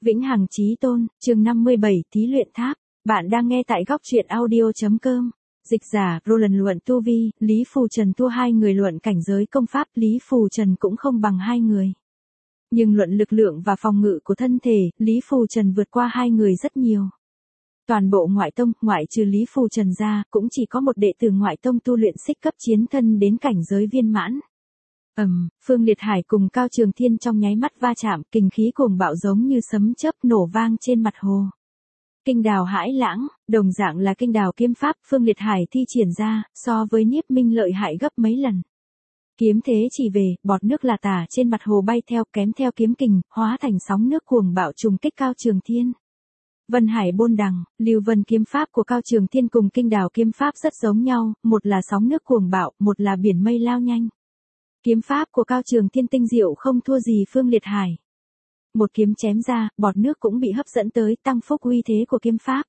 Vĩnh Hằng Chí Tôn, chương 57, Thí luyện tháp. Bạn đang nghe tại góc truyện audio.com. Dịch giả, Roland luận tu vi, Lý Phù Trần thua hai người luận cảnh giới công pháp, Lý Phù Trần cũng không bằng hai người. Nhưng luận lực lượng và phòng ngự của thân thể, Lý Phù Trần vượt qua hai người rất nhiều. Toàn bộ ngoại tông, ngoại trừ Lý Phù Trần ra, cũng chỉ có một đệ tử ngoại tông tu luyện xích cấp chiến thân đến cảnh giới viên mãn. Phương Liệt Hải cùng Cao Trường Thiên trong nháy mắt va chạm, kình khí cuồng bạo giống như sấm chớp nổ vang trên mặt hồ. Kinh đào hãi lãng, đồng dạng là kinh đào kiếm pháp, Phương Liệt Hải thi triển ra, so với Niếp Minh lợi hại gấp mấy lần. Kiếm thế chỉ về, bọt nước là tả trên mặt hồ bay theo, kém theo kiếm kình, hóa thành sóng nước cuồng bạo trùng kích Cao Trường Thiên. Vân Hải Bôn Đằng, Lưu Vân kiếm pháp của Cao Trường Thiên cùng kinh đào kiếm pháp rất giống nhau, một là sóng nước cuồng bạo, một là biển mây lao nhanh. Kiếm pháp của Cao Trường Thiên tinh diệu không thua gì Phương Liệt Hải. Một kiếm chém ra, bọt nước cũng bị hấp dẫn tới, tăng phúc uy thế của kiếm pháp.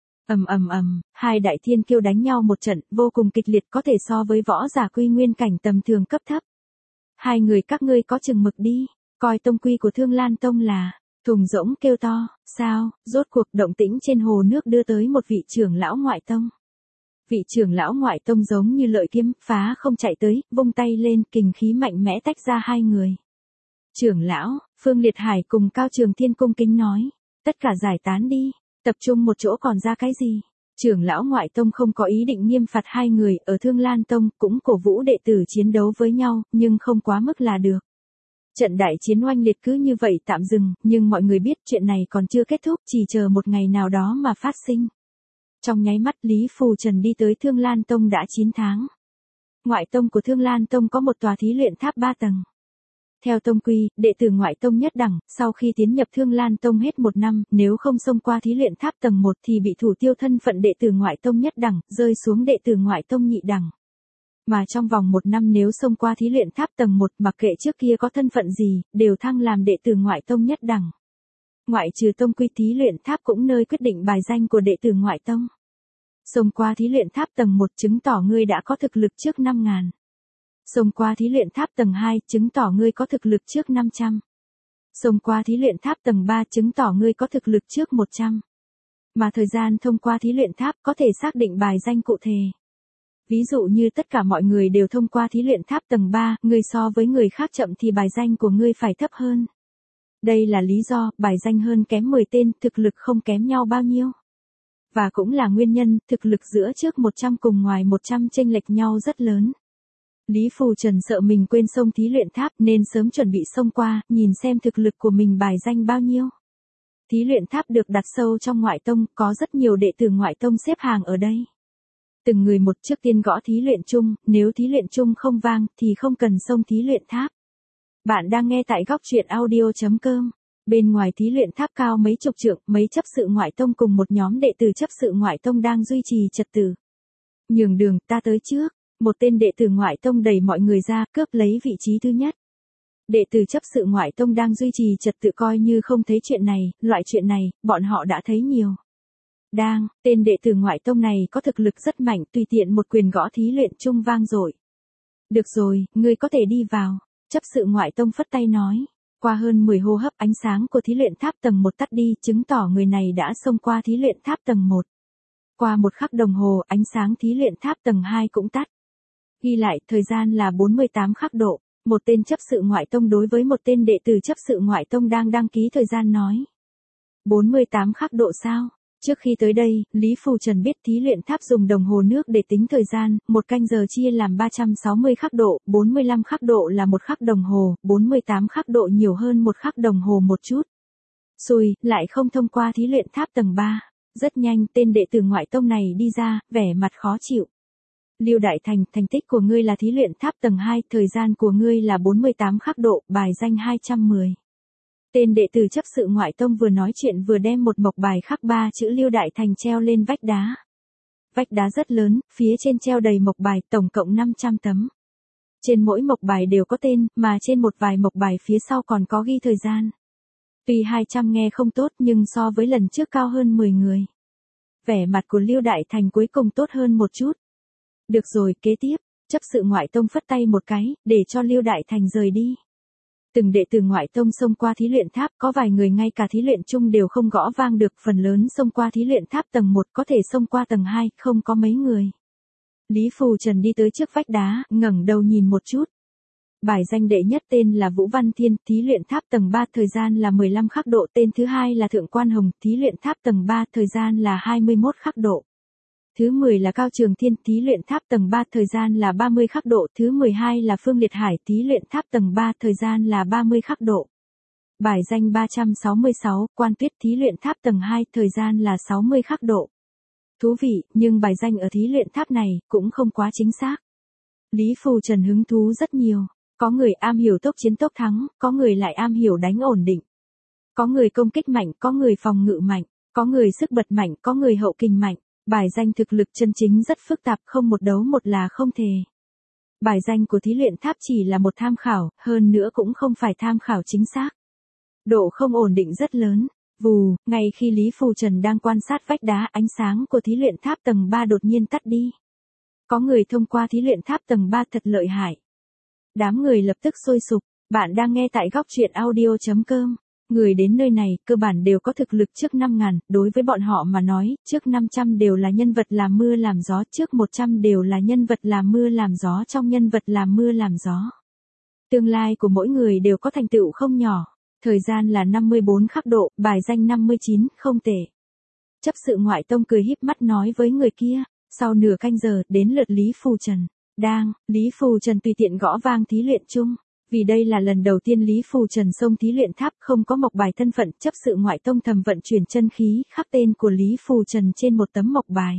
Hai đại thiên kiêu đánh nhau một trận, vô cùng kịch liệt, có thể so với võ giả quy nguyên cảnh tầm thường cấp thấp. Hai người các ngươi có chừng mực đi, coi tông quy của Thương Lan Tông là, thùng rỗng kêu to, sao, rốt cuộc động tĩnh trên hồ nước đưa tới một vị trưởng lão ngoại tông. Vị trưởng lão ngoại tông giống như lợi kiếm, phá không chạy tới, vung tay lên, kình khí mạnh mẽ tách ra hai người. Trưởng lão, Phương Liệt Hải cùng Cao Trường Thiên cung kính nói, tất cả giải tán đi, tập trung một chỗ còn ra cái gì. Trưởng lão ngoại tông không có ý định nghiêm phạt hai người, ở Thương Lan Tông cũng cổ vũ đệ tử chiến đấu với nhau, nhưng không quá mức là được. Trận đại chiến oanh liệt cứ như vậy tạm dừng, nhưng mọi người biết chuyện này còn chưa kết thúc, chỉ chờ một ngày nào đó mà phát sinh. Trong nháy mắt Lý Phù Trần đi tới Thương Lan Tông đã 9 tháng. Ngoại tông của Thương Lan Tông có một tòa thí luyện tháp 3 tầng. Theo tông quy, đệ tử ngoại tông nhất đẳng, sau khi tiến nhập Thương Lan Tông hết 1 năm, nếu không xông qua thí luyện tháp tầng 1 thì bị thủ tiêu thân phận đệ tử ngoại tông nhất đẳng, rơi xuống đệ tử ngoại tông nhị đẳng. Mà trong vòng 1 năm nếu xông qua thí luyện tháp tầng 1, mặc kệ trước kia có thân phận gì, đều thăng làm đệ tử ngoại tông nhất đẳng. Ngoại trừ tông quy, thí luyện tháp cũng nơi quyết định bài danh của đệ tử ngoại tông. Xông qua thí luyện tháp tầng 1 chứng tỏ ngươi đã có thực lực trước 5.000. Xông qua thí luyện tháp tầng 2 chứng tỏ ngươi có thực lực trước 500. Xông qua thí luyện tháp tầng 3 chứng tỏ ngươi có thực lực trước 100. Mà thời gian thông qua thí luyện tháp có thể xác định bài danh cụ thể. Ví dụ như tất cả mọi người đều thông qua thí luyện tháp tầng 3, ngươi so với người khác chậm thì bài danh của ngươi phải thấp hơn. Đây là lý do, bài danh hơn kém 10 tên, thực lực không kém nhau bao nhiêu. Và cũng là nguyên nhân, thực lực giữa trước 100 cùng ngoài 100 chênh lệch nhau rất lớn. Lý Phù Trần sợ mình quên xông thí luyện tháp nên sớm chuẩn bị xông qua, nhìn xem thực lực của mình bài danh bao nhiêu. Thí luyện tháp được đặt sâu trong ngoại tông, có rất nhiều đệ tử ngoại tông xếp hàng ở đây. Từng người một trước tiên gõ thí luyện chung, nếu thí luyện chung không vang thì không cần xông thí luyện tháp. Bạn đang nghe tại góc truyện audio.com. Bên ngoài thí luyện tháp cao mấy chục trượng, mấy chấp sự ngoại tông cùng một nhóm đệ tử chấp sự ngoại tông đang duy trì trật tự. Nhường đường, ta tới trước. Một tên đệ tử ngoại tông đẩy mọi người ra, cướp lấy vị trí thứ nhất. Đệ tử chấp sự ngoại tông đang duy trì trật tự coi như không thấy chuyện này, loại chuyện này, bọn họ đã thấy nhiều. Tên đệ tử ngoại tông này có thực lực rất mạnh, tùy tiện một quyền gõ thí luyện chung vang dội. Được rồi, ngươi có thể đi vào. Chấp sự ngoại tông phất tay nói. Qua hơn 10 hô hấp ánh sáng của thí luyện tháp tầng 1 tắt đi, chứng tỏ người này đã xông qua thí luyện tháp tầng 1. Qua 1 khắc đồng hồ, ánh sáng thí luyện tháp tầng 2 cũng tắt. Ghi lại, thời gian là 48 khắc độ. Một tên chấp sự ngoại tông đối với một tên đệ tử chấp sự ngoại tông đang đăng ký thời gian nói. 48 khắc độ sao? Trước khi tới đây, Lý Phù Trần biết thí luyện tháp dùng đồng hồ nước để tính thời gian, 1 canh giờ chia làm 360 khắc độ, 45 khắc độ là 1 khắc đồng hồ, 48 khắc độ nhiều hơn 1 khắc đồng hồ một chút. Xui, lại không thông qua thí luyện tháp tầng 3. Rất nhanh, tên đệ tử ngoại tông này đi ra, vẻ mặt khó chịu. Lưu Đại Thành, thành tích của ngươi là thí luyện tháp tầng 2, thời gian của ngươi là 48 khắc độ, bài danh 210. Tên đệ tử chấp sự ngoại tông vừa nói chuyện vừa đem một mộc bài khắc 3 chữ Lưu Đại Thành treo lên vách đá. Vách đá rất lớn, phía trên treo đầy mộc bài, tổng cộng 500 tấm. Trên mỗi mộc bài đều có tên, mà trên một vài mộc bài phía sau còn có ghi thời gian. Tuy 200 nghe không tốt nhưng so với lần trước cao hơn 10 người. Vẻ mặt của Lưu Đại Thành cuối cùng tốt hơn một chút. Được rồi, kế tiếp, chấp sự ngoại tông phất tay một cái, để cho Lưu Đại Thành rời đi. Từng đệ tử ngoại tông xông qua thí luyện tháp, có vài người ngay cả thí luyện chung đều không gõ vang được, phần lớn xông qua thí luyện tháp tầng 1, có thể xông qua tầng 2, không có mấy người. Lý Phù Trần đi tới trước vách đá, ngẩng đầu nhìn một chút. Bài danh đệ nhất tên là Vũ Văn Thiên, thí luyện tháp tầng 3, thời gian là 15 khắc độ, tên thứ hai là Thượng Quan Hồng, thí luyện tháp tầng 3, thời gian là 21 khắc độ. Thứ 10 là Cao Trường Thiên, thí luyện tháp tầng 3, thời gian là 30 khắc độ. Thứ 12 là Phương Liệt Hải, thí luyện tháp tầng 3, thời gian là 30 khắc độ. Bài danh 366, Quan Tuyết, thí luyện tháp tầng 2, thời gian là 60 khắc độ. Thú vị, nhưng bài danh ở thí luyện tháp này cũng không quá chính xác. Lý Phù Trần hứng thú rất nhiều. Có người am hiểu tốc chiến tốc thắng, có người lại am hiểu đánh ổn định. Có người công kích mạnh, có người phòng ngự mạnh, có người sức bật mạnh, có người hậu kình mạnh. Bài danh thực lực chân chính rất phức tạp, không một đấu một là không thể. Bài danh của thí luyện tháp chỉ là một tham khảo, hơn nữa cũng không phải tham khảo chính xác. Độ không ổn định rất lớn. Vù, ngay khi Lý Phù Trần đang quan sát vách đá, ánh sáng của thí luyện tháp tầng 3 đột nhiên tắt đi. Có người thông qua thí luyện tháp tầng 3 thật lợi hại. Đám người lập tức sôi sục. Bạn đang nghe tại góc truyện audio.com. Người đến nơi này, cơ bản đều có thực lực trước 5.000, đối với bọn họ mà nói, trước 500 đều là nhân vật làm mưa làm gió, trước 100 đều là nhân vật làm mưa làm gió trong nhân vật làm mưa làm gió. Tương lai của mỗi người đều có thành tựu không nhỏ. Thời gian là 54 khắc độ, bài danh 59, không tệ. Chấp sự ngoại tông cười híp mắt nói với người kia, sau nửa canh giờ, đến lượt Lý Phù Trần. Lý Phù Trần tùy tiện gõ vang thí luyện chung. Vì đây là lần đầu tiên Lý Phù Trần xông thí luyện tháp, không có mộc bài thân phận, chấp sự ngoại tông thầm vận chuyển chân khí, khắc tên của Lý Phù Trần trên một tấm mộc bài.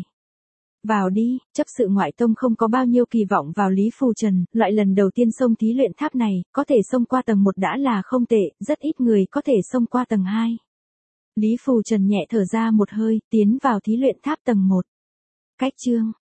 Vào đi, chấp sự ngoại tông không có bao nhiêu kỳ vọng vào Lý Phù Trần, loại lần đầu tiên xông thí luyện tháp này, có thể xông qua tầng 1 đã là không tệ, rất ít người có thể xông qua tầng 2. Lý Phù Trần nhẹ thở ra một hơi, tiến vào thí luyện tháp tầng 1. Cách chương